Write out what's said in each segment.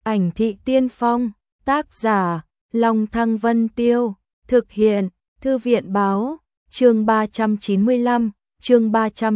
Ảnh thị tiên phong, tác giả, Long Thăng Vân Tiêu, thực hiện, Thư viện báo, chương 395, chương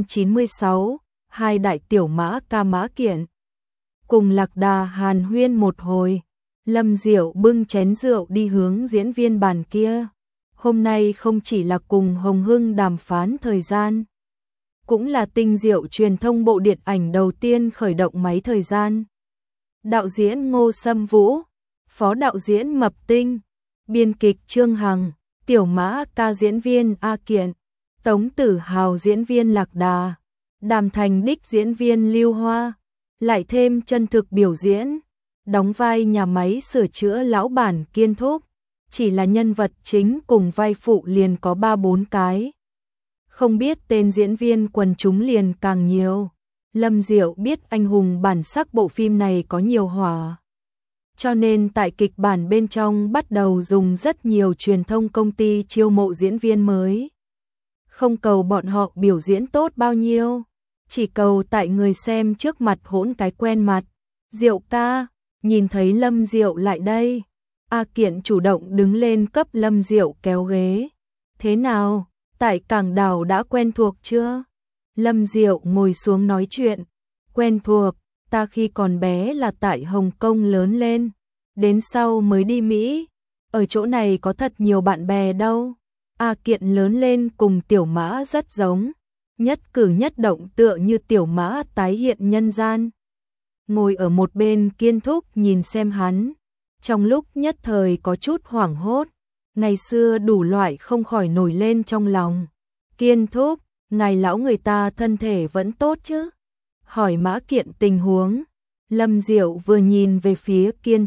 396, hai đại tiểu mã ca mã kiện. Cùng Lạc Đà hàn huyên một hồi, Lâm Diệu bưng chén rượu đi hướng diễn viên bàn kia. Hôm nay không chỉ là cùng Hồng Hưng đàm phán thời gian, cũng là tinh diệu truyền thông bộ điện ảnh đầu tiên khởi động máy thời gian. Đạo diễn Ngô Sâm Vũ, phó đạo diễn Mập Tinh, biên kịch Trương Hằng, tiểu mã ca diễn viên A Kiện, Tống Tử Hào diễn viên Lạc Đà, Đàm Thành Đích diễn viên Lưu Hoa, lại thêm chân thực biểu diễn, đóng vai nhà máy sửa chữa lão bản Kiên Thúc, chỉ là nhân vật chính cùng vai phụ liền có 3-4 cái. Không biết tên diễn viên quần chúng liền càng nhiều. Lâm Diệu biết anh hùng bản sắc bộ phim này có nhiều hỏa, cho nên tại kịch bản bên trong bắt đầu dùng rất nhiều truyền thông công ty chiêu mộ diễn viên mới. Không cầu bọn họ biểu diễn tốt bao nhiêu, chỉ cầu tại người xem trước mặt hỗn cái quen mặt. Diệu ca, nhìn thấy Lâm Diệu lại đây, A Kiện chủ động đứng lên cấp Lâm Diệu kéo ghế. Thế nào, tại Cảng Đảo đã quen thuộc chưa? Lâm Diệu ngồi xuống nói chuyện. Quen thuộc, ta khi còn bé là tại Hồng Kông lớn lên, đến sau mới đi Mỹ, ở chỗ này có thật nhiều bạn bè đâu. A Kiện lớn lên cùng tiểu mã rất giống, nhất cử nhất động tựa như tiểu mã tái hiện nhân gian. Ngồi ở một bên Kiên Thúc nhìn xem hắn, trong lúc nhất thời có chút hoảng hốt, ngày xưa đủ loại không khỏi nổi lên trong lòng. Kiên Thúc, ngài lão người ta thân thể vẫn tốt chứ? Hỏi Mã Kiện tình huống. Lâm Diệu vừa nhìn về phía Kiên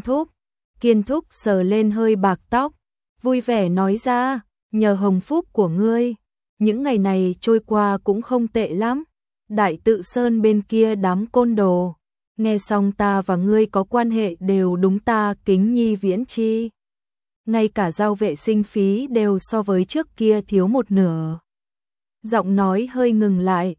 Thúc sờ lên hơi bạc tóc, vui vẻ nói ra, nhờ hồng phúc của ngươi, những ngày này trôi qua cũng không tệ lắm. Đại Tự Sơn bên kia đám côn đồ, nghe xong ta và ngươi có quan hệ đều đúng ta kính nhi viễn chi. Ngay cả giao vệ sinh phí đều so với trước kia thiếu một nửa. Giọng nói hơi ngừng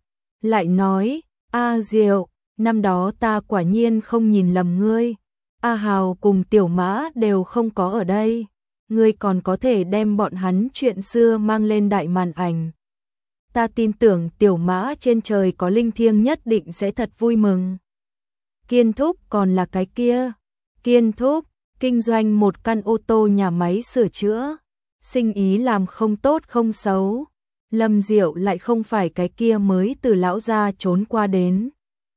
lại nói, A Diệu, năm đó ta quả nhiên không nhìn lầm ngươi. A Hào cùng tiểu mã đều không có ở đây, ngươi còn có thể đem bọn hắn chuyện xưa mang lên đại màn ảnh. Ta tin tưởng tiểu mã trên trời có linh thiêng nhất định sẽ thật vui mừng. Kiên Thúc còn là cái kia. Kiên Thúc, kinh doanh một căn ô tô nhà máy sửa chữa, sinh ý làm không tốt không xấu. Lâm Diệu lại không phải cái kia mới từ lão gia trốn qua đến.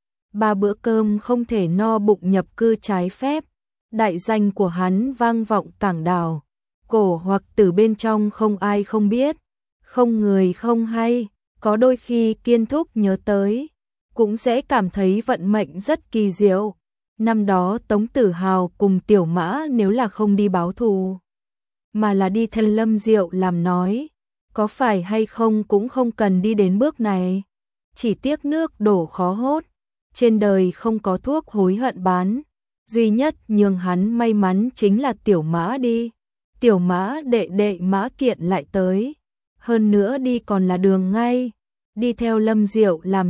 3 bữa cơm không thể no bụng nhập cư trái phép. Đại danh của hắn vang vọng Cảng Đảo, cổ hoặc từ bên trong không ai không biết, không người không hay. Có đôi khi Kiên Thúc nhớ tới, cũng sẽ cảm thấy vận mệnh rất kỳ diệu. Năm đó Tống Tử Hào cùng tiểu mã nếu là không đi báo thù, mà là đi theo Lâm Diệu làm nói, có phải hay không cũng không cần đi đến bước này. Chỉ tiếc nước đổ khó hốt, trên đời không có thuốc hối hận bán, duy nhất nhường hắn may mắn chính là tiểu mã đi. Tiểu mã đệ Mã Kiện lại tới, hơn nữa đi còn là đường ngay, đi theo Lâm Diệu làm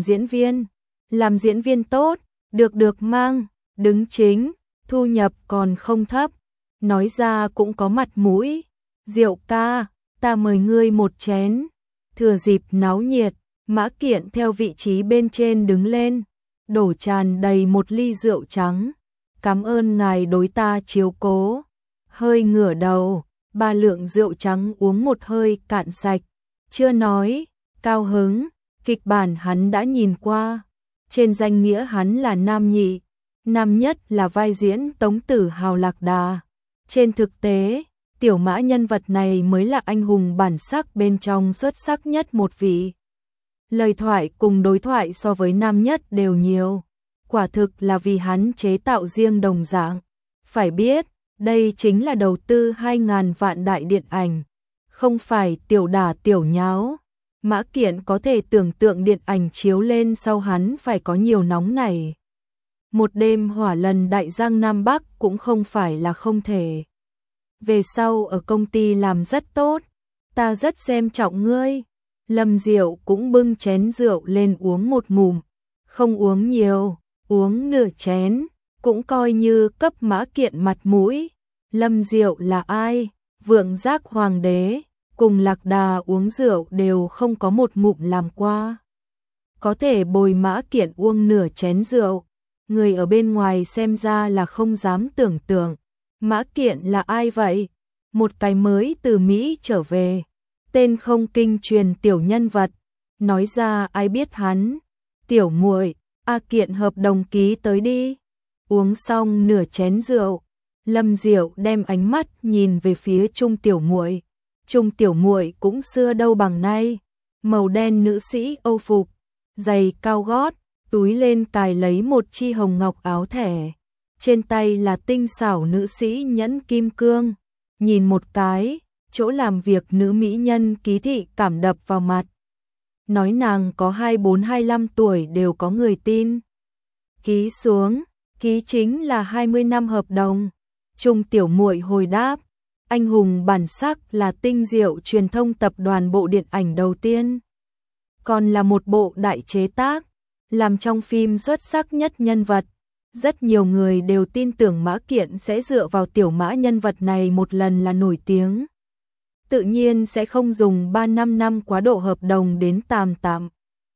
diễn viên tốt, được mang, đứng chính, thu nhập còn không thấp, nói ra cũng có mặt mũi. Diệu ca, ta mời ngươi một chén. Thừa dịp náo nhiệt, Mã Kiện theo vị trí bên trên đứng lên, đổ tràn đầy một ly rượu trắng. Cảm ơn ngài đối ta chiếu cố. Hơi ngửa đầu, 3 lượng rượu trắng uống một hơi cạn sạch. Chưa nói, cao hứng, kịch bản hắn đã nhìn qua. Trên danh nghĩa hắn là nam nhị, nam nhất là vai diễn Tống Tử Hào Lạc Đà. Trên thực tế, tiểu mã nhân vật này mới là anh hùng bản sắc bên trong xuất sắc nhất một vị. Lời thoại cùng đối thoại so với nam nhất đều nhiều. Quả thực là vì hắn chế tạo riêng đồng dạng. Phải biết, đây chính là đầu tư 2.000 vạn đại điện ảnh, không phải tiểu đả tiểu nháo. Mã Kiện có thể tưởng tượng điện ảnh chiếu lên sau hắn phải có nhiều nóng này. Một đêm hỏa lần đại giang Nam Bắc cũng không phải là không thể. Về sau ở công ty làm rất tốt, ta rất xem trọng ngươi. Lâm Diệu cũng bưng chén rượu lên uống một ngụm, không uống nhiều, uống nửa chén, cũng coi như cấp Mã Kiện mặt mũi. Lâm Diệu là ai? Vượng Giác hoàng đế, cùng Lạc Đà uống rượu đều không có một ngụm làm qua. Có thể bồi Mã Kiện uống nửa chén rượu, người ở bên ngoài xem ra là không dám tưởng tượng. Mã Kiện là ai vậy? Một cái mới từ Mỹ trở về, tên không kinh truyền tiểu nhân vật, nói ra ai biết hắn. Tiểu muội, A Kiện hợp đồng ký tới đi. Uống xong nửa chén rượu, Lâm Diệu đem ánh mắt nhìn về phía Trung tiểu muội. Trung tiểu muội cũng xưa đâu bằng nay, màu đen nữ sĩ Âu phục, giày cao gót, túi lên cài lấy một chi hồng ngọc áo thẻ. Trên tay là tinh xảo nữ sĩ nhẫn kim cương. Nhìn một cái, chỗ làm việc nữ mỹ nhân ký thị cảm đập vào mặt. Nói nàng có 24-25 tuổi đều có người tin. Ký xuống, ký chính là 20 năm hợp đồng. Trung tiểu muội hồi đáp, anh hùng bản sắc là tinh diệu truyền thông tập đoàn bộ điện ảnh đầu tiên. Còn là một bộ đại chế tác, làm trong phim xuất sắc nhất nhân vật. Rất nhiều người đều tin tưởng Mã Kiện sẽ dựa vào tiểu Mã nhân vật này một lần là nổi tiếng. Tự nhiên sẽ không dùng 3-5 năm quá độ hợp đồng đến tạm.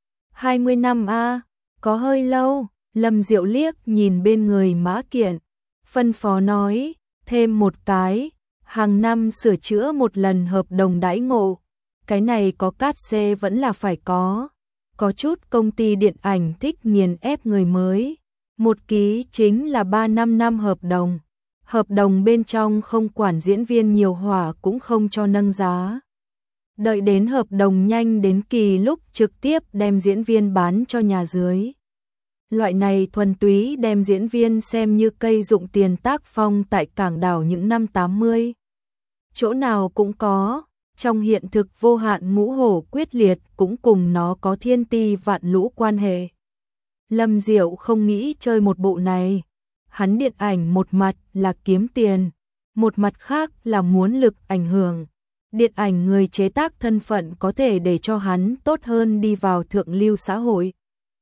20 năm a, có hơi lâu. Lâm Diệu liếc nhìn bên người Mã Kiện, phân phó nói, thêm một cái, hàng năm sửa chữa một lần hợp đồng đãi ngộ. Cái này có cát xê vẫn là phải có. Có chút công ty điện ảnh thích nghiền ép người mới. Một ký chính là 3-5 năm hợp đồng. Hợp đồng bên trong không quản diễn viên nhiều hỏa cũng không cho nâng giá. Đợi đến hợp đồng nhanh đến kỳ lúc trực tiếp đem diễn viên bán cho nhà dưới. Loại này thuần túy đem diễn viên xem như cây dụng tiền tác phong tại cảng đảo những năm 80. Chỗ nào cũng có, trong hiện thực vô hạn ngũ hổ quyết liệt cũng cùng nó có thiên ti vạn lũ quan hệ. Lâm Diệu không nghĩ chơi một bộ này. Hắn điện ảnh một mặt là kiếm tiền, một mặt khác là muốn lực ảnh hưởng. Điện ảnh người chế tác thân phận có thể để cho hắn tốt hơn đi vào thượng lưu xã hội.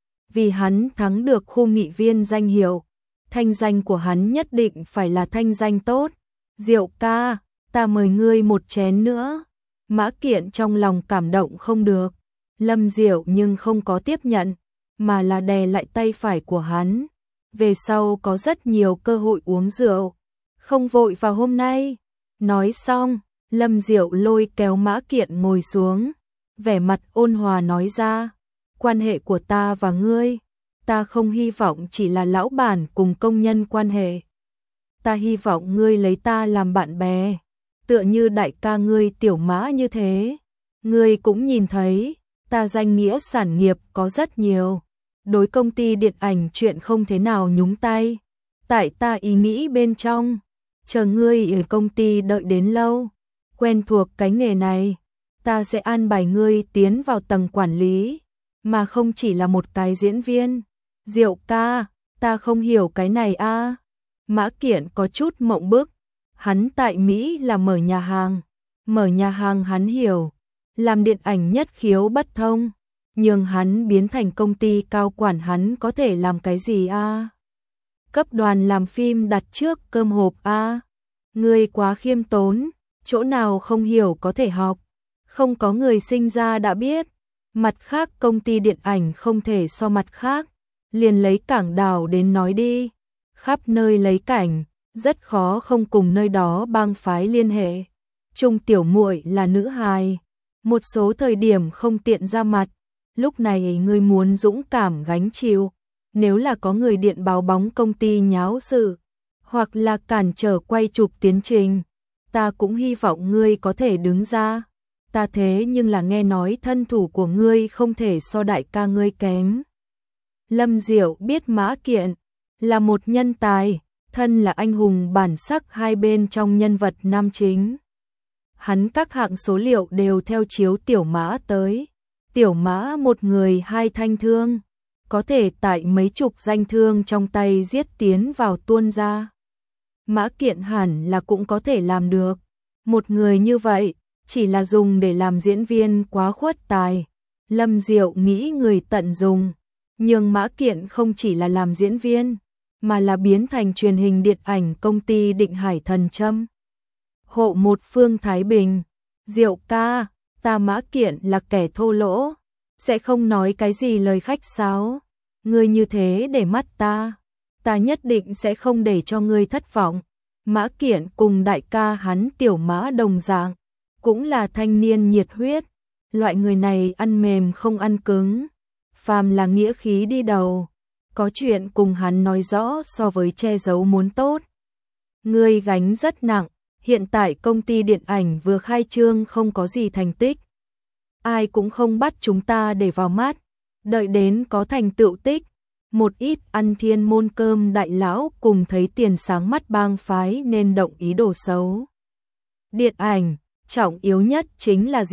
Vì hắn thắng được khu nghị viên danh hiệu, thanh danh của hắn nhất định phải là thanh danh tốt. Diệu ca, ta mời ngươi một chén nữa. Mã Kiện trong lòng cảm động không được. Lâm Diệu nhưng không có tiếp nhận, mà là đè lại tay phải của hắn. Về sau có rất nhiều cơ hội uống rượu, không vội vào hôm nay. Nói xong, Lâm Diệu lôi kéo Mã Kiện ngồi xuống, vẻ mặt ôn hòa nói ra, quan hệ của ta và ngươi, ta không hy vọng chỉ là lão bản cùng công nhân quan hệ. Ta hy vọng ngươi lấy ta làm bạn bè, tựa như đại ca ngươi Tiểu Mã như thế. Ngươi cũng nhìn thấy, ta danh nghĩa sản nghiệp có rất nhiều. Đối công ty điện ảnh chuyện không thế nào nhúng tay. Tại ta ý nghĩ bên trong, chờ ngươi ở công ty đợi đến lâu, quen thuộc cái nghề này, ta sẽ an bài ngươi tiến vào tầng quản lý, mà không chỉ là một cái diễn viên. Diệu ca, ta không hiểu cái này a. Mã Kiện có chút mộng bức, hắn tại Mỹ là mở nhà hàng hắn hiểu, làm điện ảnh nhất khiếu bất thông. Nhưng hắn biến thành công ty cao quản hắn có thể làm cái gì a? Cấp đoàn làm phim đặt trước cơm hộp a? Ngươi quá khiêm tốn, chỗ nào không hiểu có thể học. Không có người sinh ra đã biết. Mặt khác công ty điện ảnh không thể so mặt khác. Liền lấy cảng đảo đến nói đi. Khắp nơi lấy cảnh, rất khó không cùng nơi đó bang phái liên hệ. Trung tiểu muội là nữ hài, một số thời điểm không tiện ra mặt. Lúc này ngươi muốn dũng cảm gánh chịu, nếu là có người điện báo bóng công ty nháo sự, hoặc là cản trở quay chụp tiến trình, ta cũng hy vọng ngươi có thể đứng ra. Ta thế nhưng là nghe nói thân thủ của ngươi không thể so đại ca ngươi kém. Lâm Diệu biết Mã Kiện là một nhân tài, thân là anh hùng bản sắc hai bên trong nhân vật nam chính. Hắn các hạng số liệu đều theo chiếu Tiểu Mã tới. Tiểu Mã một người hai thanh thương, có thể tại mấy chục danh thương trong tay giết tiến vào tuôn ra. Mã Kiện hẳn là cũng có thể làm được. Một người như vậy, chỉ là dùng để làm diễn viên quá khuất tài. Lâm Diệu nghĩ người tận dùng, nhưng Mã Kiện không chỉ là làm diễn viên, mà là biến thành truyền hình điện ảnh công ty Định Hải Thần Châm. Hộ một phương Thái Bình, Diệu ca, ta Mã Kiện là kẻ thô lỗ, sẽ không nói cái gì lời khách sáo. Ngươi như thế để mắt ta nhất định sẽ không để cho ngươi thất vọng. Mã Kiện cùng đại ca hắn Tiểu Mã đồng dạng, cũng là thanh niên nhiệt huyết, loại người này ăn mềm không ăn cứng, phàm là nghĩa khí đi đầu, có chuyện cùng hắn nói rõ so với che giấu muốn tốt. Ngươi gánh rất nặng, hiện tại công ty điện ảnh vừa khai trương không có gì thành tích, ai cũng không bắt chúng ta để vào mắt, đợi đến có thành tựu tích, một ít ăn thiên môn cơm đại lão cùng thấy tiền sáng mắt bang phái nên động ý đồ xấu. Điện ảnh, trọng yếu nhất chính là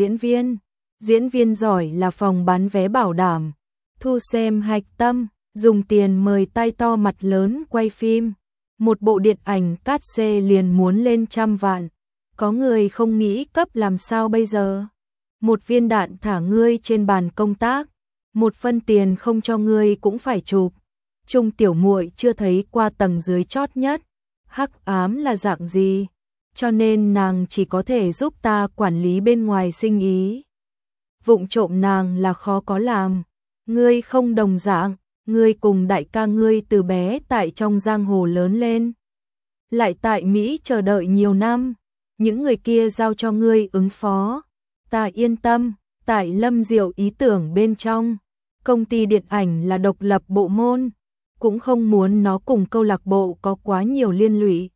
diễn viên giỏi là phòng bán vé bảo đảm, thu xem hạch tâm, dùng tiền mời tai to mặt lớn quay phim, một bộ điện ảnh cát xê liền muốn lên 100 vạn, có người không nghĩ cấp làm sao bây giờ? Một viên đạn thả ngươi trên bàn công tác, một phân tiền không cho ngươi cũng phải chụp. Trung tiểu muội chưa thấy qua tầng dưới chót nhất, hắc ám là dạng gì, cho nên nàng chỉ có thể giúp ta quản lý bên ngoài sinh ý. Vụng trộm nàng là khó có làm, ngươi không đồng dạng, ngươi cùng đại ca ngươi từ bé tại trong giang hồ lớn lên, lại tại Mỹ chờ đợi nhiều năm, những người kia giao cho ngươi ứng phó, ta yên tâm. Tại Lâm Diệu ý tưởng bên trong, công ty điện ảnh là độc lập bộ môn, cũng không muốn nó cùng câu lạc bộ có quá nhiều liên lụy.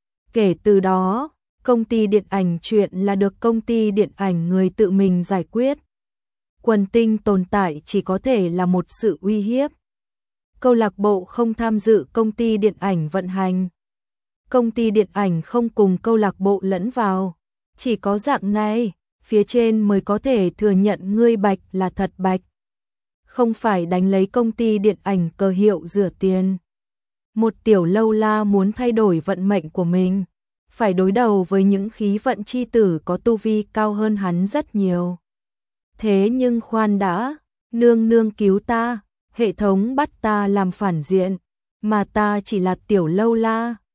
Kể từ đó, công ty điện ảnh chuyện là được công ty điện ảnh người tự mình giải quyết. Quần tinh tồn tại chỉ có thể là một sự uy hiếp. Câu lạc bộ không tham dự công ty điện ảnh vận hành. Công ty điện ảnh không cùng câu lạc bộ lẫn vào. Chỉ có dạng này, phía trên mới có thể thừa nhận ngươi bạch là thật bạch. Không phải đánh lấy công ty điện ảnh cờ hiệu rửa tiền. Một tiểu lâu la muốn thay đổi vận mệnh của mình, phải đối đầu với những khí vận chi tử có tu vi cao hơn hắn rất nhiều. Thế nhưng khoan đã, nương nương cứu ta, hệ thống bắt ta làm phản diện, mà ta chỉ là tiểu lâu la,